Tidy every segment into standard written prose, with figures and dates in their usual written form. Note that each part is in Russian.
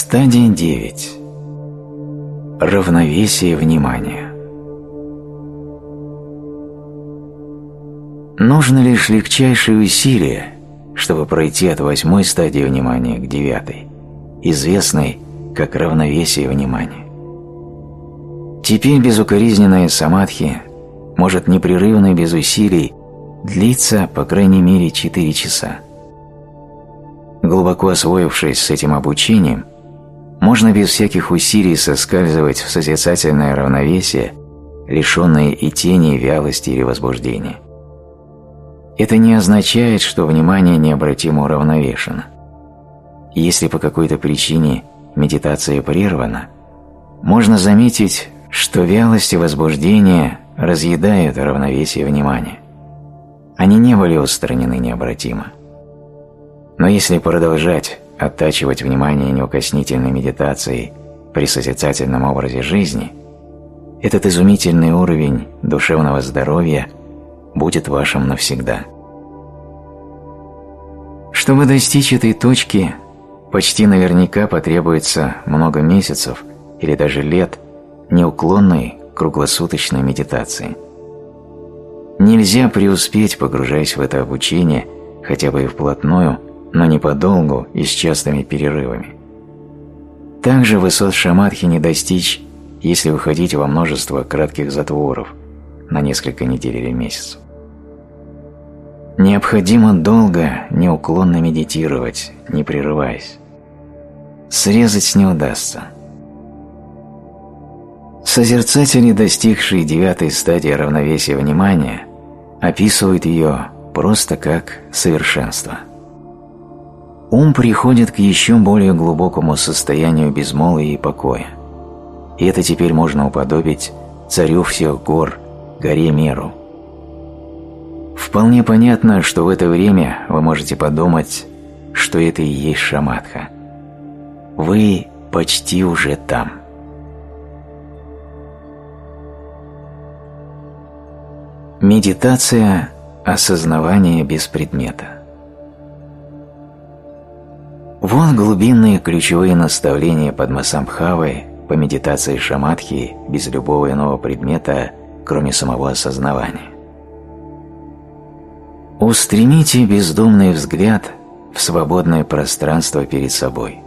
Стадия 9. Равновесие внимания. Нужно лишь легчайшее усилие, чтобы пройти от 8 стадии внимания к 9, известной как равновесие внимания. Теперь безукоризненная самадхи может непрерывно и без усилий длиться по крайней мере 4 часа. Глубоко освоившись с этим обучением, можно без всяких усилий соскальзывать в созерцательное равновесие, лишенное и тени вялости или возбуждения. Это не означает, что внимание необратимо уравновешено. Если по какой-то причине медитация прервана, можно заметить, что вялость и возбуждение разъедают равновесие внимания. Они не были устранены необратимо. Но если продолжать оттачивать внимание неукоснительной медитацией при созерцательном образе жизни, этот изумительный уровень душевного здоровья будет вашим навсегда. Чтобы достичь этой точки, почти наверняка потребуется много месяцев или даже лет неуклонной круглосуточной медитации. Нельзя преуспеть, погружаясь в это обучение хотя бы и вплотную, но не подолгу и с частыми перерывами. Также высот шамадхи не достичь, если уходить во множество кратких затворов на несколько недель или месяцев. Необходимо долго, неуклонно медитировать, не прерываясь. Срезать не удастся. Созерцатели, достигшие 9 стадии равновесия внимания, описывают ее просто как совершенство. Ум приходит к еще более глубокому состоянию безмолвия и покоя, и это теперь можно уподобить царю всех гор, горе Меру. Вполне понятно, что в это время вы можете подумать, что это и есть шамадха. Вы почти уже там. Медитация осознавания без предмета. Вот глубинные ключевые наставления Падмасамбхавы по медитации шамадхи без любого иного предмета, кроме самого осознавания. Устремите бездумный взгляд в свободное пространство перед собой.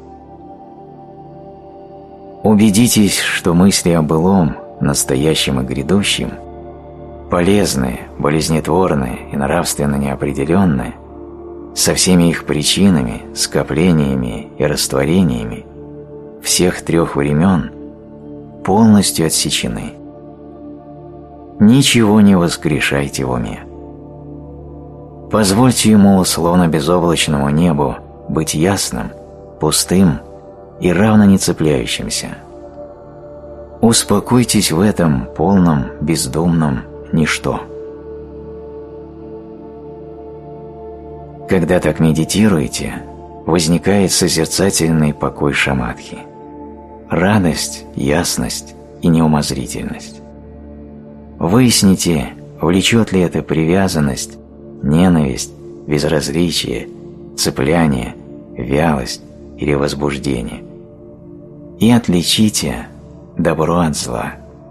Убедитесь, что мысли о былом, настоящем и грядущем, полезные, болезнетворные и нравственно неопределенные, со всеми их причинами, скоплениями и растворениями всех 3 времен полностью отсечены. Ничего не воскрешайте в уме. Позвольте ему, условно безоблачному небу, быть ясным, пустым и равно не цепляющимся. Успокойтесь в этом полном, бездумном ничто. Когда так медитируете, возникает созерцательный покой шамадхи, радость, ясность и неумозрительность. Выясните, влечет ли это привязанность, ненависть, безразличие, цепляние, вялость или возбуждение, и отличите добро от зла.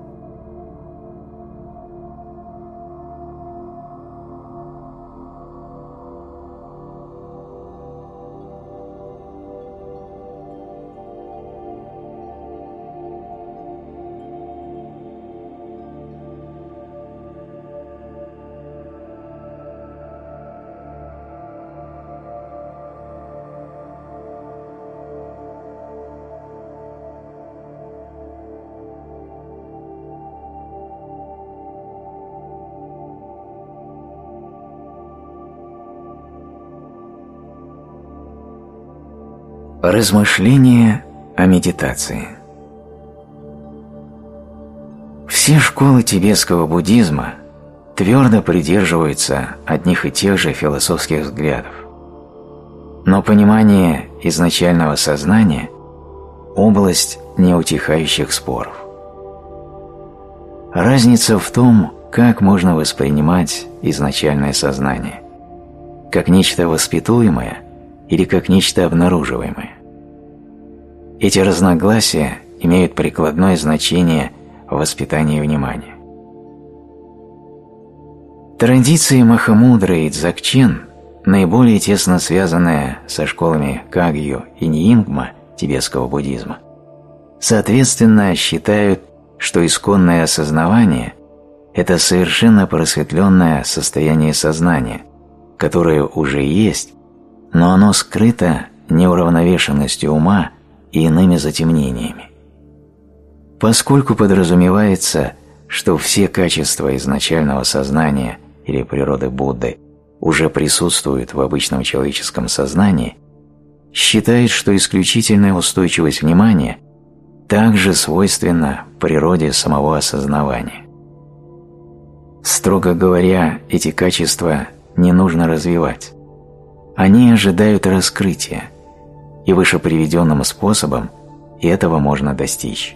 Размышления о медитации. Все школы тибетского буддизма твердо придерживаются одних и тех же философских взглядов, но понимание изначального сознания – область неутихающих споров. Разница в том, как можно воспринимать изначальное сознание – как нечто воспитуемое или как нечто обнаруживаемое. Эти разногласия имеют прикладное значение в воспитании внимания. Традиции Махамудры и Дзогчен, наиболее тесно связанная со школами Кагью и Ньингма тибетского буддизма, соответственно считают, что исконное осознавание – это совершенно просветленное состояние сознания, которое уже есть, но оно скрыто неуравновешенностью ума и иными затемнениями. Поскольку подразумевается, что все качества изначального сознания или природы Будды уже присутствуют в обычном человеческом сознании, считает, что исключительная устойчивость внимания также свойственна природе самого осознавания. Строго говоря, эти качества не нужно развивать. Они ожидают раскрытия, и вышеприведенным способом этого можно достичь.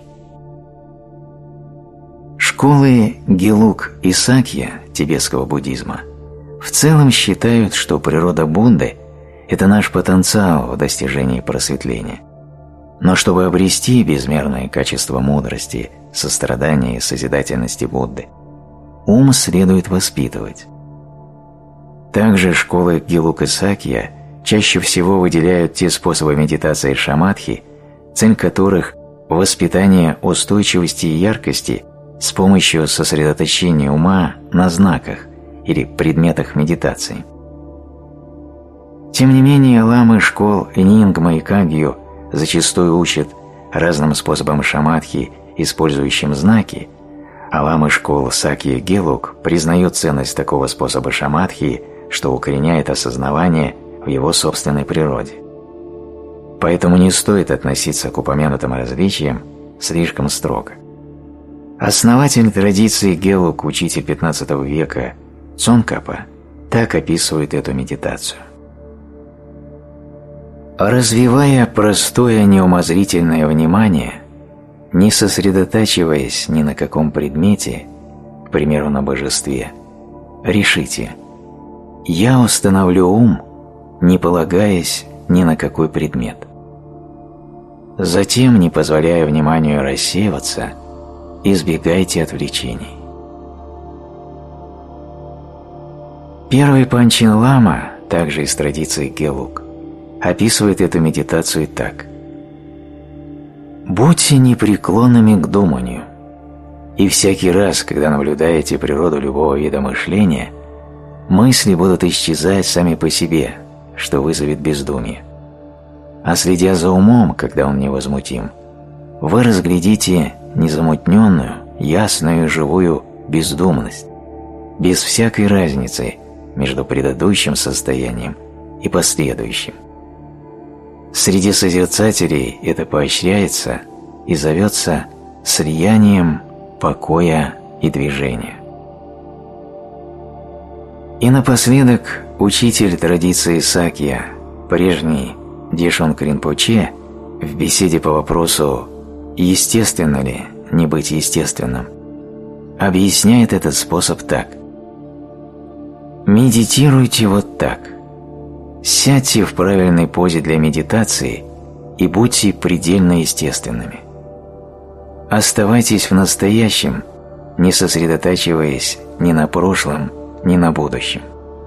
Школы Гелук и Сакья тибетского буддизма в целом считают, что природа Будды – это наш потенциал в достижении просветления. Но чтобы обрести безмерное качество мудрости, сострадания и созидательности Будды, ум следует воспитывать. Также школы Гелук и Сакья чаще всего выделяют те способы медитации шамадхи, цель которых – воспитание устойчивости и яркости с помощью сосредоточения ума на знаках или предметах медитации. Тем не менее, ламы школ Нингма и Кагью зачастую учат разным способам шамадхи, использующим знаки, а ламы школ Сакья и Гелук признают ценность такого способа шамадхи, что укореняет осознавание в его собственной природе. Поэтому не стоит относиться к упомянутым различиям слишком строго. Основатель традиции Гелук, учитель XV века Цонкапа, так описывает эту медитацию. Развивая простое неумозрительное внимание, не сосредотачиваясь ни на каком предмете, к примеру, на божестве, решите: «Я установлю ум, не полагаясь ни на какой предмет». Затем, не позволяя вниманию рассеиваться, избегайте отвлечений. Первый Панчин Лама, также из традиции Гелук, описывает эту медитацию так: «Будьте непреклонными к думанию, и всякий раз, когда наблюдаете природу любого вида мышления, мысли будут исчезать сами по себе, что вызовет бездумие. А следя за умом, когда он невозмутим, вы разглядите незамутненную, ясную и живую бездумность, без всякой разницы между предыдущим состоянием и последующим. Среди созерцателей это поощряется и зовется слиянием покоя и движения». И напоследок учитель традиции Сакья, прежний Дешунг Ринпоче, в беседе по вопросу «Естественно ли не быть естественным?», объясняет этот способ так: «Медитируйте вот так. Сядьте в правильной позе для медитации и будьте предельно естественными. Оставайтесь в настоящем, не сосредотачиваясь ни на прошлом, ни на будущем.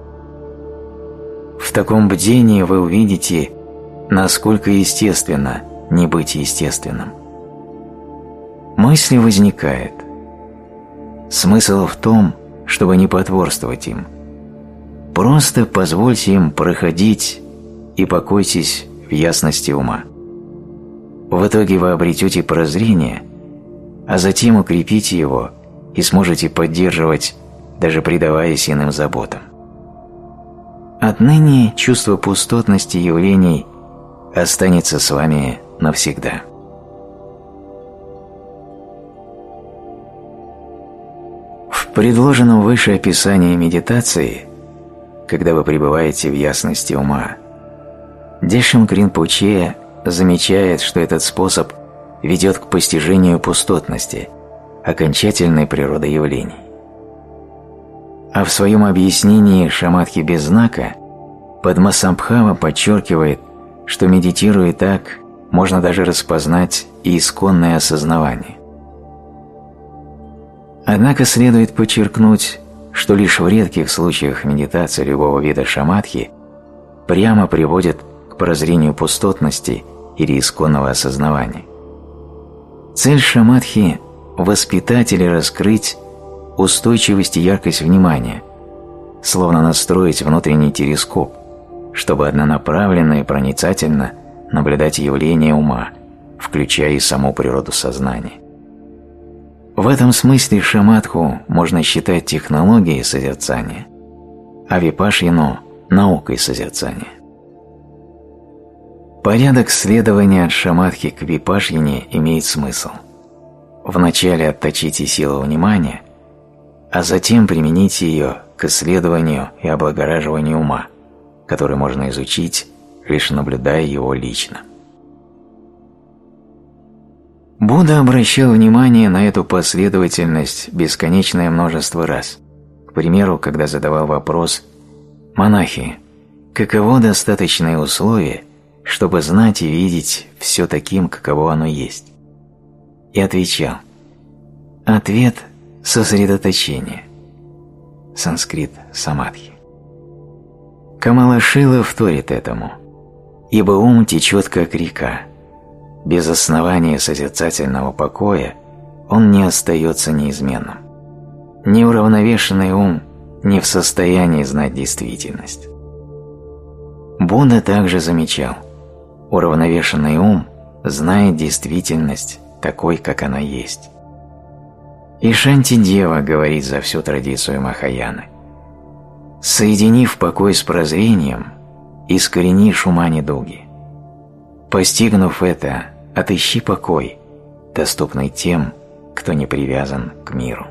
В таком бдении вы увидите, насколько естественно не быть естественным. Мысли возникают. Смысл в том, чтобы не потворствовать им. Просто позвольте им проходить и покойтесь в ясности ума. В итоге вы обретете прозрение, а затем укрепите его и сможете поддерживать, даже предаваясь иным заботам. Отныне чувство пустотности явлений останется с вами навсегда». В предложенном выше описании медитации, когда вы пребываете в ясности ума, Дешунг Ринпоче замечает, что этот способ ведет к постижению пустотности, окончательной природы явлений. А в своем объяснении шамадхи без знака Падмасамбхава подчеркивает, что, медитируя так, можно даже распознать и исконное осознавание. Однако следует подчеркнуть, что лишь в редких случаях медитация любого вида шамадхи прямо приводит к прозрению пустотности или исконного осознавания. Цель шамадхи – воспитать или раскрыть устойчивость и яркость внимания, словно настроить внутренний телескоп, чтобы однонаправленно и проницательно наблюдать явления ума, включая и саму природу сознания. В этом смысле шамадху можно считать технологией созерцания, а випашьяну – наукой созерцания. Порядок следования от шамадхи к випашьяне имеет смысл. Вначале отточите силу внимания, а затем примените ее к исследованию и облагораживанию ума, который можно изучить, лишь наблюдая его лично. Будда обращал внимание на эту последовательность бесконечное множество раз. К примеру, когда задавал вопрос: «Монахи, каково достаточное условие, чтобы знать и видеть все таким, каково оно есть?» И отвечал: «Ответ – сосредоточение». Санскрит самадхи. Камалашила вторит этому: «Ибо ум течет, как река. Без основания созерцательного покоя он не остается неизменным. Неуравновешенный ум не в состоянии знать действительность». Будда также замечал: уравновешенный ум знает действительность такой, как она есть. И Шантидева говорит за всю традицию Махаяны: «Соединив покой с прозрением, искоренишь ума недуги. Постигнув это, отыщи покой, доступный тем, кто не привязан к миру».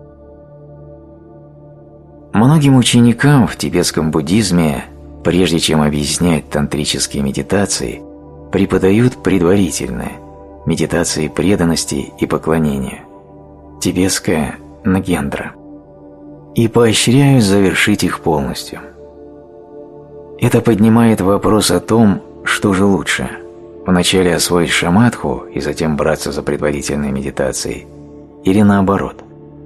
Многим ученикам в тибетском буддизме, прежде чем объяснять тантрические медитации, преподают предварительные медитации преданности и поклонения, тибетская Нгендра, и поощряют завершить их полностью. Это поднимает вопрос о том, что же лучше – вначале освоить шамадху и затем браться за предварительной медитацией, или наоборот.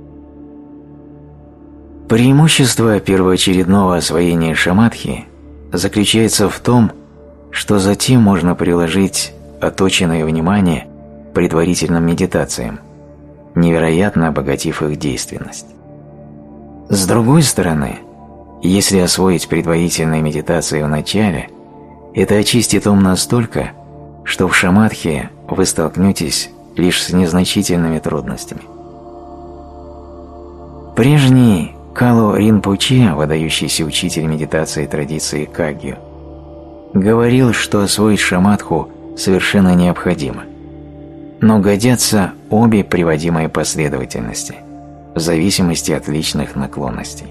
Преимущество первоочередного освоения шамадхи заключается в том, что затем можно приложить отточенное внимание к предварительным медитациям, невероятно обогатив их действенность. С другой стороны, если освоить предварительные медитации в начале, это очистит ум настолько, что в шамадхи вы столкнетесь лишь с незначительными трудностями. Прежний Калу Ринпоче, выдающийся учитель медитации традиции Кагью, говорил, что освоить шамадху совершенно необходимо, но годятся обе приводимые последовательности в зависимости от личных наклонностей.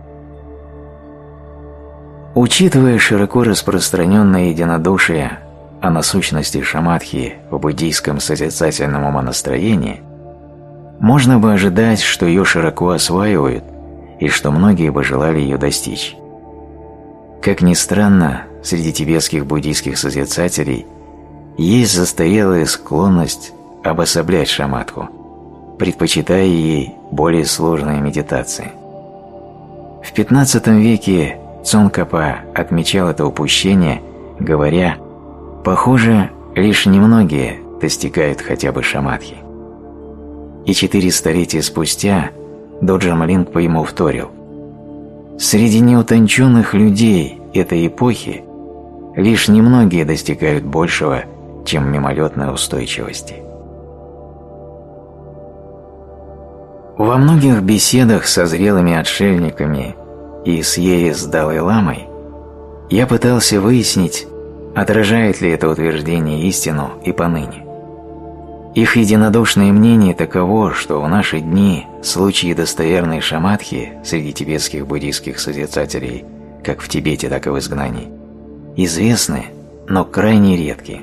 Учитывая широко распространенное единодушие о насущности шамадхи в буддийском созерцательном умонастроении, можно бы ожидать, что ее широко осваивают и что многие бы желали ее достичь. Как ни странно, среди тибетских буддийских созерцателей есть застарелая склонность обособлять шамадху, предпочитая ей более сложные медитации. В XV веке Цонкапа отмечал это упущение, говоря: «Похоже, лишь немногие достигают хотя бы шамадхи». И 4 столетия спустя Доджам Лингпо ему вторил: «Среди неутонченных людей этой эпохи лишь немногие достигают большего, чем мимолетной устойчивости». Во многих беседах со зрелыми отшельниками и с Йерес Далай-ламой я пытался выяснить, отражает ли это утверждение истину и поныне. Их единодушное мнение таково, что в наши дни случаи достоверной шамадхи среди тибетских буддийских созерцателей, как в Тибете, так и в изгнании, известны, но крайне редки.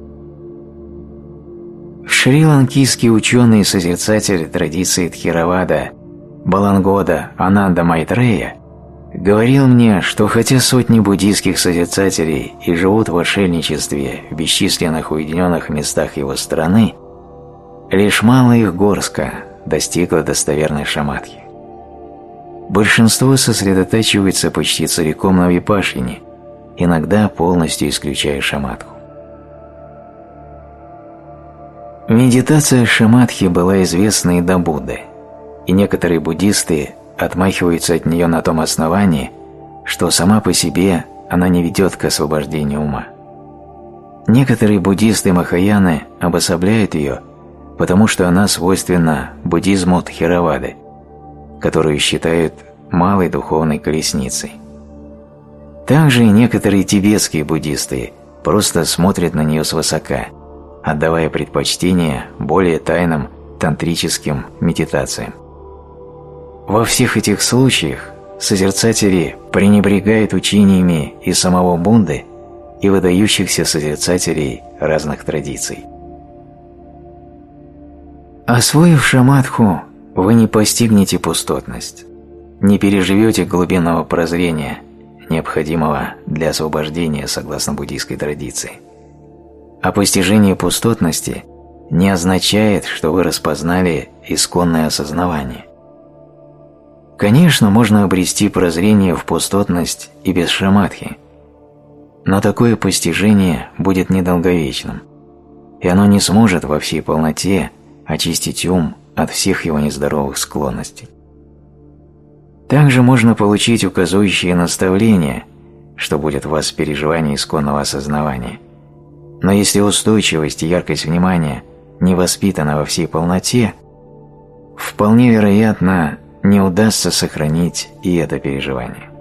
Шри-ланкийский ученый и созерцатель традиции Тхеравада Балангода Ананда Майтрея говорил мне, что хотя сотни буддийских созерцателей и живут в отшельничестве в бесчисленных уединенных местах его страны, лишь малая их горстка достигла достоверной шамадхи. Большинство сосредотачивается почти целиком на випашине, иногда полностью исключая шамадху. Медитация шамадхи была известна и до Будды, и некоторые буддисты отмахиваются от нее на том основании, что сама по себе она не ведет к освобождению ума. Некоторые буддисты Махаяны обособляют ее, потому что она свойственна буддизму Тхеравады, которую считают малой духовной колесницей. Также и некоторые тибетские буддисты просто смотрят на нее свысока, отдавая предпочтение более тайным тантрическим медитациям. Во всех этих случаях созерцатели пренебрегают учениями и самого Будды, и выдающихся созерцателей разных традиций. Освоив шамадху, вы не постигнете пустотность, не переживете глубинного прозрения, необходимого для освобождения согласно буддийской традиции. А постижение пустотности не означает, что вы распознали исконное осознавание. Конечно, можно обрести прозрение в пустотность и без шамадхи, но такое постижение будет недолговечным, и оно не сможет во всей полноте очистить ум от всех его нездоровых склонностей. Также можно получить указующие наставления, что будет в вас переживание исконного осознавания, но если устойчивость и яркость внимания не воспитана во всей полноте, вполне вероятно, не удастся сохранить и это переживание.